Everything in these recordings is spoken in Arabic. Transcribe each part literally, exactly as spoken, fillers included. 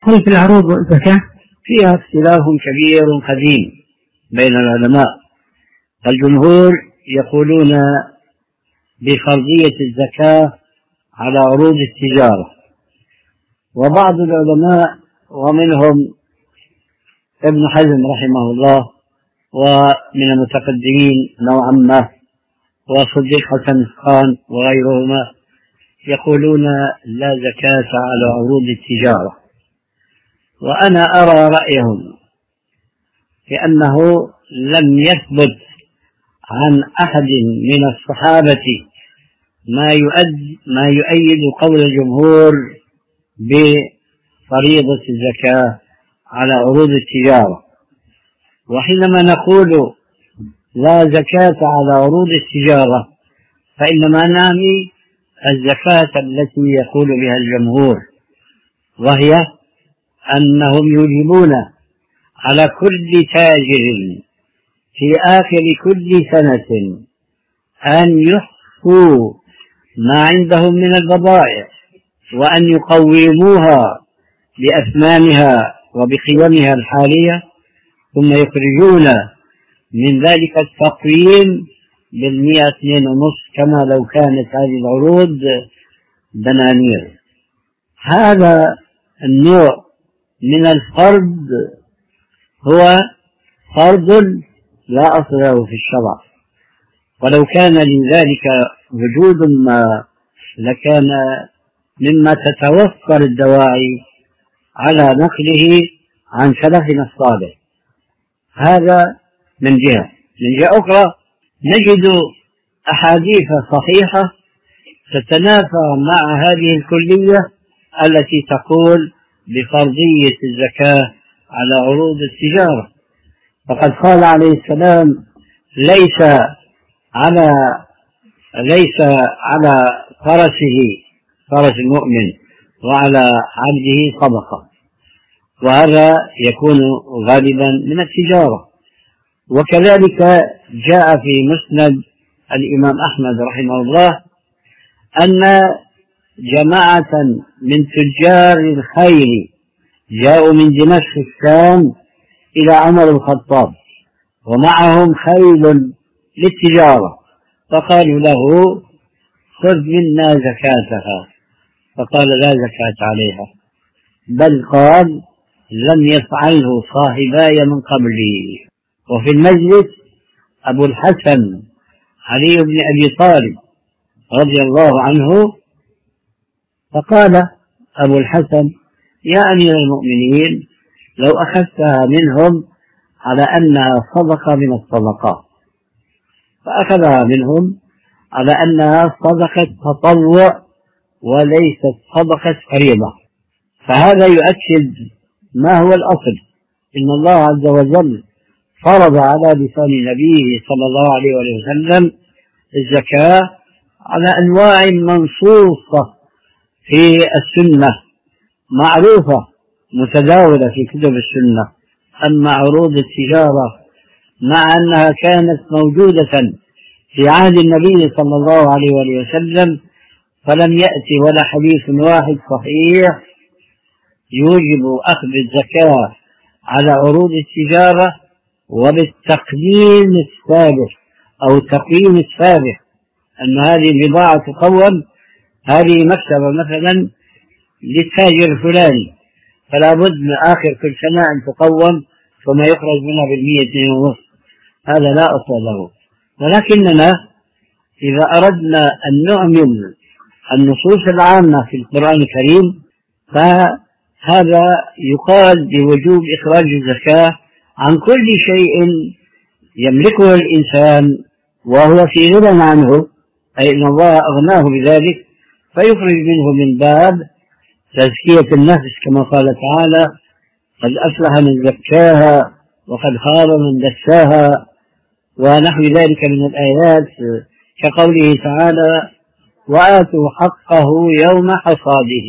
هل في العروض والزكاة؟ فيها اختلاف كبير قديم بين العلماء. الجمهور يقولون بفرضية الزكاة على عروض التجارة، وبعض العلماء ومنهم ابن حزم رحمه الله ومن المتقدمين نوعا ما وصديق حسن خان وغيرهما يقولون لا زكاة على عروض التجارة. وأنا أرى رأيهم لأنه لم يثبت عن أحد من الصحابة ما يؤد ما يؤيد قول الجمهور بفريضة الزكاة على عروض التجارة. وحينما نقول لا زكاة على عروض التجارة فإنما نعني الزكاة التي يقول بها الجمهور، وهي أنهم يوجبون على كل تاجر في آخر كل سنة أن يحصوا ما عندهم من البضائع وأن يقوموها بأثمانها وبقيمها الحالية، ثم يخرجون من ذلك التقويم بالمئة اثنين ونصف كما لو كانت هذه العروض دنانير. هذا النوع من الفرض هو فرض لا أصل له في الشرع، ولو كان لذلك وجود ما لكان مما تتوفر الدواعي على نقله عن سلفنا الصالح. هذا من جهة. من جهة أخرى نجد أحاديث صحيحة تتنافى مع هذه الكلية التي تقول بفرضية الزكاة على عروض التجارة. فقد قال عليه السلام ليس على ليس على فرسه فرس المؤمن وعلى عبده صدقة، وهذا يكون غالبا من التجارة. وكذلك جاء في مسند الإمام أحمد رحمه الله أن جماعة من تجار الخير جاءوا من دمشق الشام إلى عمر الخطاب ومعهم خيل للتجارة، فقالوا له خذ منا زكاتها، فقال لا زكاة عليها، بل قال لم يفعله صاحباي من قبلي. وفي المجلس أبو الحسن علي بن أبي طالب رضي الله عنه، فقال أبو الحسن يا أمير المؤمنين لو أخذتها منهم على أنها صدقة من الصدقات، فأخذها منهم على أنها صدقة تطوع وليست صدقة فريضة. فهذا يؤكد ما هو الأصل، إن الله عز وجل فرض على لسان نبيه صلى الله عليه وسلم الزكاة على أنواع منصوصة في السنة معروفة متداولة في كتب السنة. أما عروض التجارة مع أنها كانت موجودة في عهد النبي صلى الله عليه وسلم فلم يأتي ولا حديث واحد صحيح يوجب أخذ الزكاة على عروض التجارة وبالتقييم السابق أو التقييم السابق أن هذه البضاعة تقوم، هذه مكتبة مثلا للتاجر الفلاني فلا بد من آخر كل سنة أن تقوم ثم يخرج منها بالمئة اثنين ونصف، هذا لا أصل له. ولكننا إذا أردنا أن نعمل النصوص العامة في القرآن الكريم فهذا يقال بوجوب إخراج الزكاة عن كل شيء يملكه الإنسان وهو في غنى عنه، أي أن الله أغناه بذلك، فيخرج منه من باب تزكية النفس كما قال تعالى قد أفلح من زكاها وقد خاب من دساها ونحو ذلك من الآيات، كقوله تعالى وآتوا حقه يوم حصاده.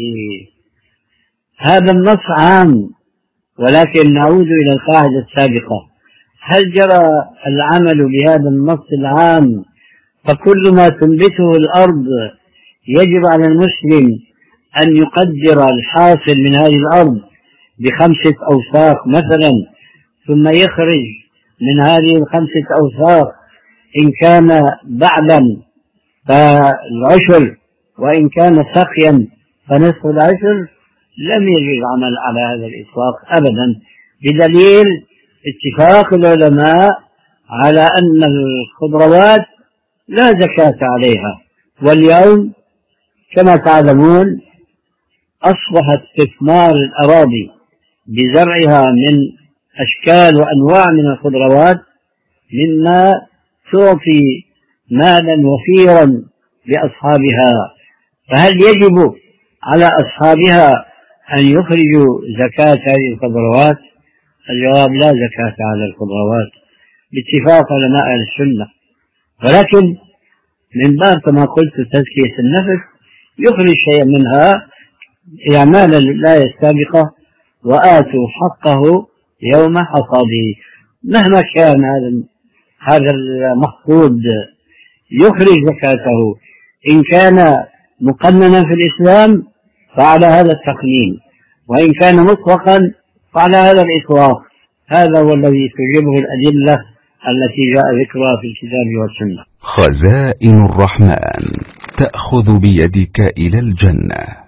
هذا النص عام، ولكن نعود إلى القاعدة السابقة، هل جرى العمل بهذا النص العام فكل ما تنبته الأرض يجب على المسلم أن يقدر الحاصل من هذه الأرض بخمسة أوساق مثلا، ثم يخرج من هذه الخمسة أوساق إن كان بعلا فالعشر، وإن كان سقيا فنصف العشر، لم يجب العمل على هذا الإطلاق أبدا، بدليل اتفاق العلماء على أن الخضروات لا زكاة عليها. واليوم كما تعلمون أصبح استثمار الأراضي بزرعها من أشكال وأنواع من الخضروات مما تعطي مالا وفيرا لأصحابها، فهل يجب على أصحابها أن يخرجوا زكاة هذه الخضروات؟ الجواب: لا زكاة على الخضروات باتفاق علماء أهل السنة، ولكن من باب كما قلت تزكية النفس يخرج شيئا منها إعمالا للآية السابقة: وآتوا حقه يوم حصاده. مهما كان هذا هذا المحصود يخرج زكاته، إن كان مقننا في الإسلام فعلى هذا التقنين، وإن كان مطلقا فعلى هذا الإطلاق. هذا هو الذي تجيبه الأدلة التي جاء ذكرها في الكتاب والسنة. خزائن الرحمن تأخذ بيدك إلى الجنة.